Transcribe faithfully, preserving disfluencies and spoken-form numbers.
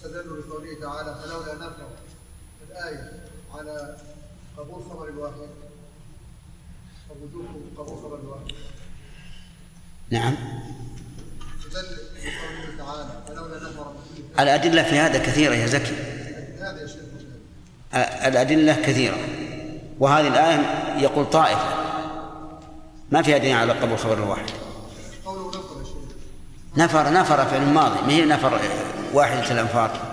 استدلوا بقوله تعالى فلولا نفر الآية على قبول خبر الواحد ووجوب قبول خبر الواحد. نعم. استدل بقوله تعالى فلولا نفر. الأدلة في هذا كثيرة يا زكي. هذا يا شيخ. الأدلة كثيرة، وهذه الآية يقول طائفة ما فيها دليل على قبول خبر الواحد. نفر نفر في الماضي، ما هي نفر واحدة الأنفار.